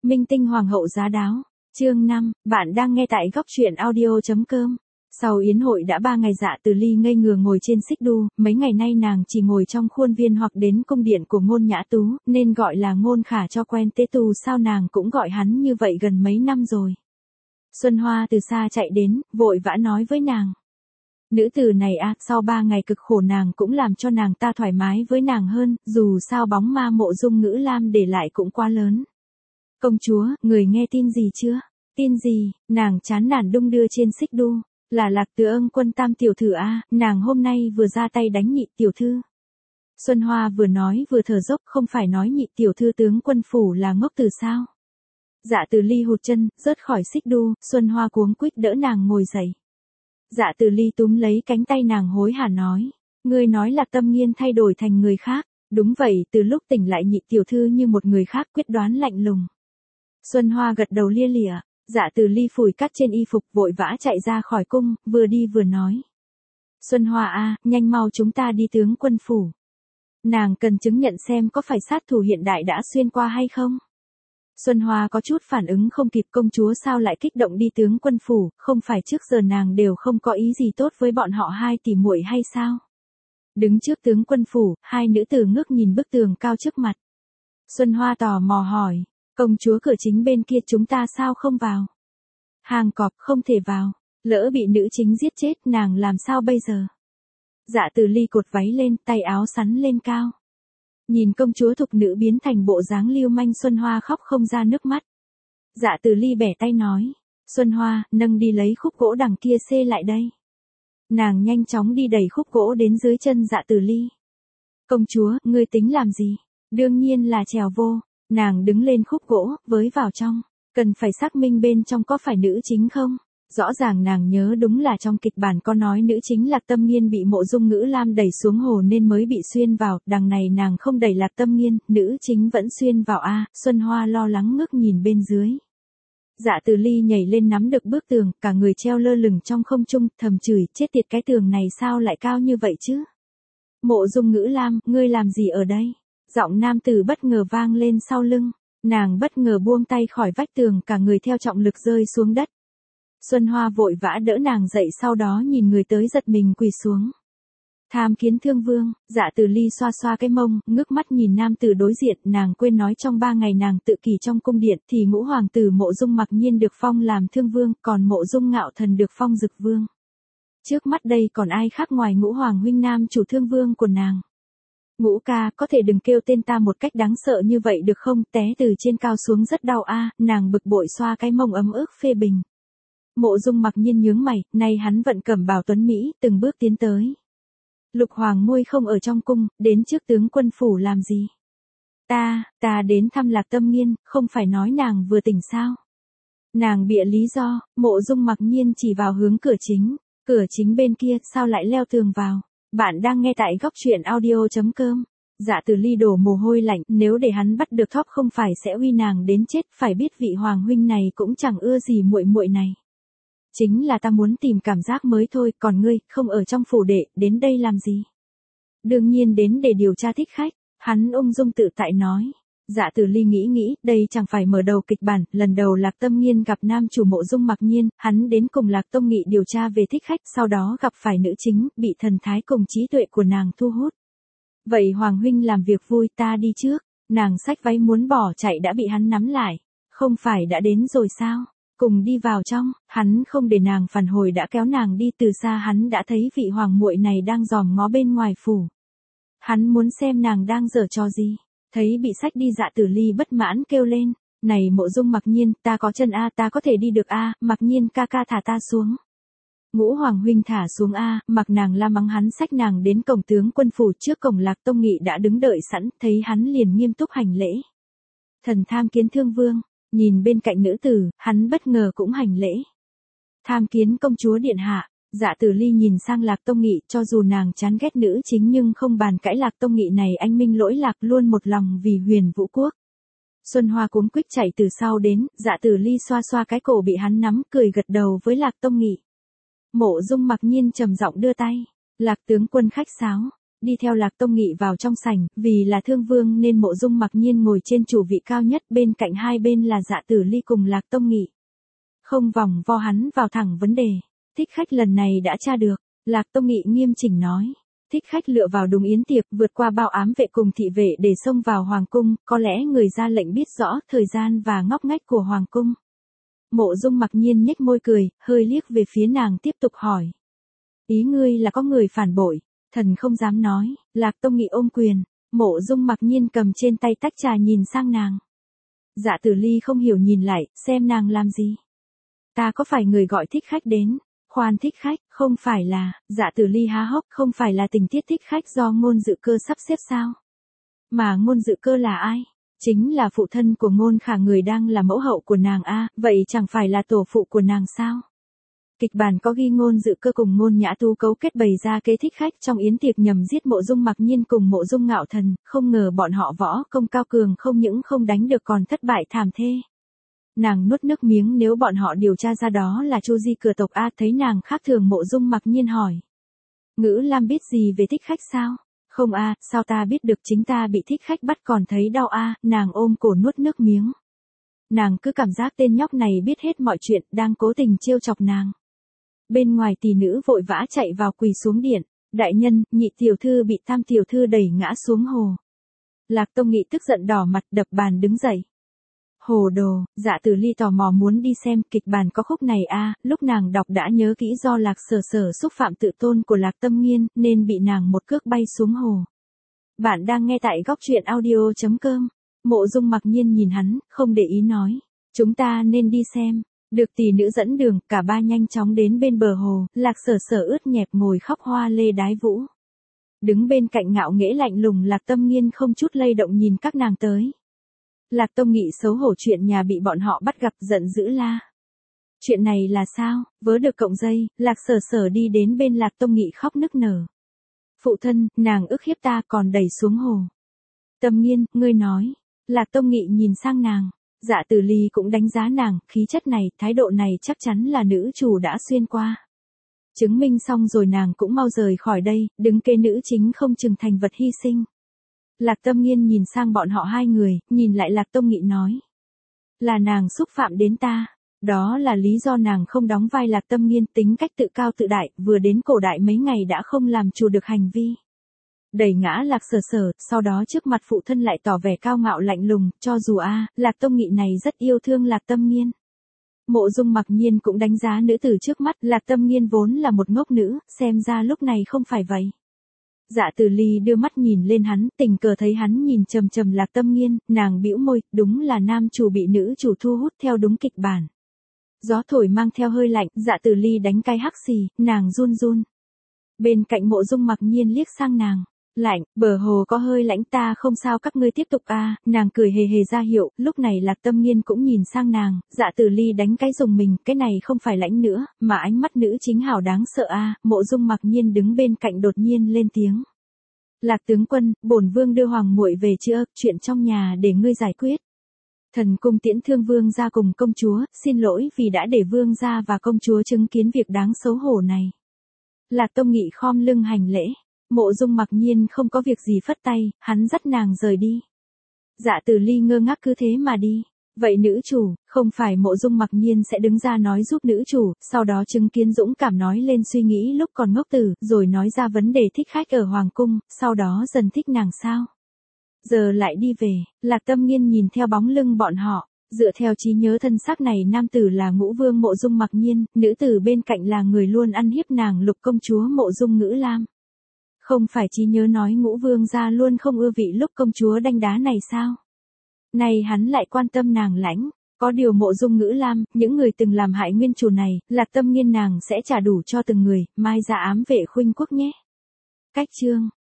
Minh tinh hoàng hậu giá đáo. Chương 5, bạn đang nghe tại góc truyện audio.com. Sau yến hội đã 3 ngày Dạ Từ Ly ngây ngừa ngồi trên xích đu, mấy ngày nay nàng chỉ ngồi trong khuôn viên hoặc đến cung điện của Ngôn Nhã Tú, nên gọi là Ngôn Khả cho quen tế tù sao nàng cũng gọi hắn như vậy gần mấy năm rồi. Xuân Hoa từ xa chạy đến, vội vã nói với nàng. Nữ tử này sau 3 ngày cực khổ nàng cũng làm cho nàng ta thoải mái với nàng hơn, dù sao bóng ma Mộ Dung Ngữ Lam để lại cũng quá lớn. Công chúa, người nghe tin gì chưa? Tin gì? Nàng chán nản đung đưa trên xích đu. Là Lạc Từ Ưng Quân tam tiểu thư nàng hôm nay vừa ra tay đánh Nhị tiểu thư. Xuân Hoa vừa nói vừa thở dốc, không phải nói Nhị tiểu thư tướng quân phủ là ngốc từ sao? Dạ Từ Ly hụt chân, rớt khỏi xích đu, Xuân Hoa cuống quýt đỡ nàng ngồi dậy. Dạ Từ Ly túm lấy cánh tay nàng hối hả nói, ngươi nói là Tâm Nghiên thay đổi thành người khác. Đúng vậy, từ lúc tỉnh lại Nhị tiểu thư như một người khác, quyết đoán lạnh lùng. Xuân Hoa gật đầu lia lịa. Dạ Từ Ly phủi cát trên y phục, vội vã chạy ra khỏi cung, vừa đi vừa nói. Xuân Hoa nhanh mau chúng ta đi tướng quân phủ. Nàng cần chứng nhận xem có phải sát thủ hiện đại đã xuyên qua hay không. Xuân Hoa có chút phản ứng không kịp, công chúa sao lại kích động đi tướng quân phủ, không phải trước giờ nàng đều không có ý gì tốt với bọn họ hai tỷ muội hay sao? Đứng trước tướng quân phủ, hai nữ tử ngước nhìn bức tường cao trước mặt. Xuân Hoa tò mò hỏi. Công chúa cửa chính bên kia chúng ta sao không vào? Hàng cọp không thể vào, lỡ bị nữ chính giết chết nàng làm sao bây giờ? Dạ Từ Ly cột váy lên, tay áo sắn lên cao. Nhìn công chúa thục nữ biến thành bộ dáng lưu manh, Xuân Hoa khóc không ra nước mắt. Dạ Từ Ly bẻ tay nói, Xuân Hoa, nâng đi lấy khúc gỗ đằng kia xê lại đây. Nàng nhanh chóng đi đẩy khúc gỗ đến dưới chân Dạ Từ Ly. Công chúa, ngươi tính làm gì? Đương nhiên là trèo vô. Nàng đứng lên khúc gỗ, với vào trong. Cần phải xác minh bên trong có phải nữ chính không? Rõ ràng nàng nhớ đúng là trong kịch bản có nói nữ chính Lạc Tâm Nghiên bị Mộ Dung Ngữ Lam đẩy xuống hồ nên mới bị xuyên vào. Đằng này nàng không đẩy Lạc Tâm Nghiên, nữ chính vẫn xuyên vào Xuân Hoa lo lắng ngước nhìn bên dưới. Dạ Từ Ly nhảy lên nắm được bức tường, cả người treo lơ lửng trong không trung, thầm chửi, chết tiệt, cái tường này sao lại cao như vậy chứ? Mộ Dung Ngữ Lam, ngươi làm gì ở đây? Giọng nam tử bất ngờ vang lên sau lưng, nàng bất ngờ buông tay khỏi vách tường, cả người theo trọng lực rơi xuống đất. Xuân Hoa vội vã đỡ nàng dậy, sau đó nhìn người tới giật mình quỳ xuống. Tham kiến Thương Vương. Dạ Từ Ly xoa xoa cái mông, ngước mắt nhìn nam tử đối diện, nàng quên nói trong 3 ngày nàng tự kỷ trong cung điện thì ngũ hoàng tử Mộ Dung Mặc Nhiên được phong làm Thương Vương, còn Mộ Dung Ngạo Thần được phong Dực Vương. Trước mắt đây còn ai khác ngoài ngũ hoàng huynh nam chủ Thương Vương của nàng. Ngũ ca, có thể đừng kêu tên ta một cách đáng sợ như vậy được không? Té từ trên cao xuống rất đau nàng bực bội xoa cái mông ấm ức phê bình. Mộ Dung Mặc Nhiên nhướng mày, nay hắn vận cẩm bào tuấn Mỹ, từng bước tiến tới. Lục hoàng môi không ở trong cung, đến trước tướng quân phủ làm gì? Ta đến thăm Lạc Tâm Nghiên, không phải nói nàng vừa tỉnh sao? Nàng bịa lý do, Mộ Dung Mặc Nhiên chỉ vào hướng cửa chính bên kia, sao lại leo tường vào? Bạn đang nghe tại góc truyện audio.com. Dạ Từ Ly đổ mồ hôi lạnh, nếu để hắn bắt được Thóp không phải sẽ uy nàng đến chết, phải biết vị hoàng huynh này cũng chẳng ưa gì muội muội này. Chính là ta muốn tìm cảm giác mới thôi, còn ngươi, không ở trong phủ đệ, đến đây làm gì? Đương nhiên đến để điều tra thích khách, hắn ung dung tự tại nói. Dạ Từ Ly nghĩ, đây chẳng phải mở đầu kịch bản, lần đầu Lạc Tâm Nghiên gặp nam chủ Mộ Dung Mặc Nhiên, hắn đến cùng Lạc Tông Nghị điều tra về thích khách, sau đó gặp phải nữ chính, bị thần thái cùng trí tuệ của nàng thu hút. Vậy Hoàng huynh làm việc vui, ta đi trước. Nàng xách váy muốn bỏ chạy đã bị hắn nắm lại. Không phải đã đến rồi sao? Cùng đi vào trong, hắn không để nàng phản hồi đã kéo nàng đi, từ xa hắn đã thấy vị hoàng muội này đang dòm ngó bên ngoài phủ. Hắn muốn xem nàng đang giở trò gì. Thấy bị xách đi, Dạ Từ Ly bất mãn kêu lên, này Mộ Dung Mặc Nhiên, ta có chân ta có thể đi được Mặc Nhiên ca ca thả ta xuống. Ngũ hoàng huynh thả xuống mặc nàng la mắng hắn, xách nàng đến cổng tướng quân phủ, trước cổng Lạc Tông Nghị đã đứng đợi sẵn, thấy hắn liền nghiêm túc hành lễ. Thần tham kiến Thương Vương. Nhìn bên cạnh nữ tử, hắn bất ngờ cũng hành lễ. Tham kiến công chúa điện hạ. Dạ Từ Ly nhìn sang Lạc Tông Nghị, cho dù nàng chán ghét nữ chính nhưng không bàn cãi Lạc Tông Nghị này anh minh lỗi lạc, luôn một lòng vì Huyền Vũ Quốc. Xuân Hoa cuống quýt chạy từ sau đến, Dạ Từ Ly xoa xoa cái cổ bị hắn nắm, cười gật đầu với Lạc Tông Nghị. Mộ Dung Mặc Nhiên trầm giọng đưa tay. Lạc tướng quân khách sáo. đi theo Lạc Tông Nghị vào trong sảnh, vì là thương vương nên Mộ Dung Mặc Nhiên ngồi trên chủ vị cao nhất, bên cạnh hai bên là Dạ Tử Ly cùng Lạc Tông Nghị. Không vòng vo hắn vào thẳng vấn đề. Thích khách lần này đã tra được, Lạc Tông Nghị nghiêm chỉnh nói. Thích khách lựa vào đúng yến tiệc, vượt qua bao ám vệ cùng thị vệ để xông vào hoàng cung, có lẽ người ra lệnh biết rõ thời gian và ngóc ngách của hoàng cung. Mộ Dung Mặc Nhiên nhếch môi cười, hơi liếc về phía nàng tiếp tục hỏi. Ý ngươi là có người phản bội, thần không dám nói. Lạc Tông Nghị ôm quyền, Mộ Dung Mặc Nhiên cầm trên tay tách trà nhìn sang nàng. Dạ Tử Ly không hiểu nhìn lại, xem nàng làm gì. Ta có phải người gọi thích khách đến? Khoan, thích khách, không phải là, Dạ Tử Ly há hốc, không phải là tình tiết thích khách do Ngôn Dự Cơ sắp xếp sao? Mà Ngôn Dự Cơ là ai? Chính là phụ thân của Ngôn Khả, người đang là mẫu hậu của nàng a, vậy chẳng phải là tổ phụ của nàng sao? Kịch bản có ghi Ngôn Dự Cơ cùng Ngôn Nhã Tu cấu kết bày ra kế thích khách trong yến tiệc nhằm giết Mộ Dung Mặc Nhiên cùng Mộ Dung Ngạo Thần, không ngờ bọn họ võ công cao cường không những không đánh được còn thất bại thảm thê. Nàng nuốt nước miếng, nếu bọn họ điều tra ra đó là Chu Di cửa tộc a. Thấy nàng khác thường, Mộ Dung Mặc Nhiên hỏi. Ngữ Lam biết gì về thích khách sao? Không a, sao ta biết được, chính ta bị thích khách bắt còn thấy đau a. Nàng ôm cổ nuốt nước miếng. Nàng cứ cảm giác tên nhóc này biết hết mọi chuyện, đang cố tình trêu chọc nàng. Bên ngoài tỷ nữ vội vã chạy vào quỳ xuống điện. Đại nhân, nhị tiểu thư bị tam tiểu thư đẩy ngã xuống hồ. Lạc Tông Nghị tức giận đỏ mặt đập bàn đứng dậy. Hồ đồ, Dạ Tử Ly tò mò muốn đi xem, kịch bản có khúc này a. Lúc nàng đọc đã nhớ kỹ, do Lạc Sở Sở xúc phạm tự tôn của Lạc Tâm Nghiên nên bị nàng một cước bay xuống hồ. Bạn đang nghe tại góc truyện audio.com. Mộ Dung Mặc Nhiên nhìn hắn, không để ý nói. Chúng ta nên đi xem. Được tỷ nữ dẫn đường, cả ba nhanh chóng đến bên bờ hồ. Lạc Sở Sở ướt nhẹp ngồi khóc hoa lê đái vũ. Đứng bên cạnh ngạo nghễ lạnh lùng Lạc Tâm Nghiên không chút lay động nhìn các nàng tới. Lạc Tông Nghị xấu hổ chuyện nhà bị bọn họ bắt gặp, giận dữ la. Chuyện này là sao? Vớ được cọng dây, Lạc Sở Sở đi đến bên Lạc Tông Nghị khóc nức nở. Phụ thân, nàng ức hiếp ta còn đẩy xuống hồ. Tâm Nghiên, ngươi nói. Lạc Tông Nghị nhìn sang nàng. Dạ Tử Ly cũng đánh giá nàng, khí chất này, thái độ này chắc chắn là nữ chủ đã xuyên qua. Chứng minh xong rồi nàng cũng mau rời khỏi đây, đứng kế nữ chính không chừng thành vật hy sinh. Lạc Tâm Nghiên nhìn sang bọn họ hai người, nhìn lại Lạc Tông Nghị nói. Là nàng xúc phạm đến ta. Đó là lý do nàng không đóng vai Lạc Tâm Nghiên, tính cách tự cao tự đại, vừa đến cổ đại mấy ngày đã không làm chủ được hành vi. Đẩy ngã Lạc Sở Sở, sau đó trước mặt phụ thân lại tỏ vẻ cao ngạo lạnh lùng, cho dù Lạc Tông Nghị này rất yêu thương Lạc Tâm Nghiên. Mộ Dung Mặc Nhiên cũng đánh giá nữ tử trước mắt, Lạc Tâm Nghiên vốn là một ngốc nữ, xem ra lúc này không phải vậy. Dạ Tử Ly đưa mắt nhìn lên hắn, tình cờ thấy hắn nhìn chằm chằm Lạc Tâm Nghiên, nàng bĩu môi, đúng là nam chủ bị nữ chủ thu hút theo đúng kịch bản. Gió thổi mang theo hơi lạnh, Dạ Tử Ly đánh cái hắc xì, nàng run run. Bên cạnh Mộ Dung Mặc Nhiên liếc sang nàng. Lạnh, bờ hồ có hơi lãnh, ta không sao, các ngươi tiếp tục nàng cười hề hề ra hiệu. Lúc này Lạc Tâm Nghiên cũng nhìn sang nàng, Dạ Tử Ly đánh cái rùng mình, cái này không phải lãnh nữa, mà ánh mắt nữ chính hảo đáng sợ Mộ Dung Mặc Nhiên đứng bên cạnh đột nhiên lên tiếng. Lạc tướng quân, bổn vương đưa hoàng muội về chưa, chuyện trong nhà để ngươi giải quyết. Thần cung tiễn thương vương gia cùng công chúa, xin lỗi vì đã để vương gia và công chúa chứng kiến việc đáng xấu hổ này. Lạc Tông Nghị khom lưng hành lễ. Mộ Dung Mặc Nhiên không có việc gì phất tay, hắn dắt nàng rời đi. Dạ Tử Ly ngơ ngác cứ thế mà đi. Vậy nữ chủ, không phải Mộ Dung Mặc Nhiên sẽ đứng ra nói giúp nữ chủ, sau đó chứng kiến dũng cảm nói lên suy nghĩ lúc còn ngốc tử, rồi nói ra vấn đề thích khách ở Hoàng Cung, sau đó dần thích nàng sao? Giờ lại đi về, Lạc Tâm Nghiên nhìn theo bóng lưng bọn họ, dựa theo trí nhớ thân xác này, nam tử là Ngũ Vương Mộ Dung Mặc Nhiên, nữ tử bên cạnh là người luôn ăn hiếp nàng Lục công chúa Mộ Dung Ngữ Lam. Không phải trí nhớ nói Ngũ Vương gia luôn không ưa vị lúc công chúa đanh đá này sao? Này hắn lại quan tâm nàng lãnh, có điều Mộ Dung Ngữ Lam, những người từng làm hại nguyên chủ này, Lạc Tâm Nghiên nàng sẽ trả đủ cho từng người, mai ra ám vệ khuynh quốc nhé. Cách chương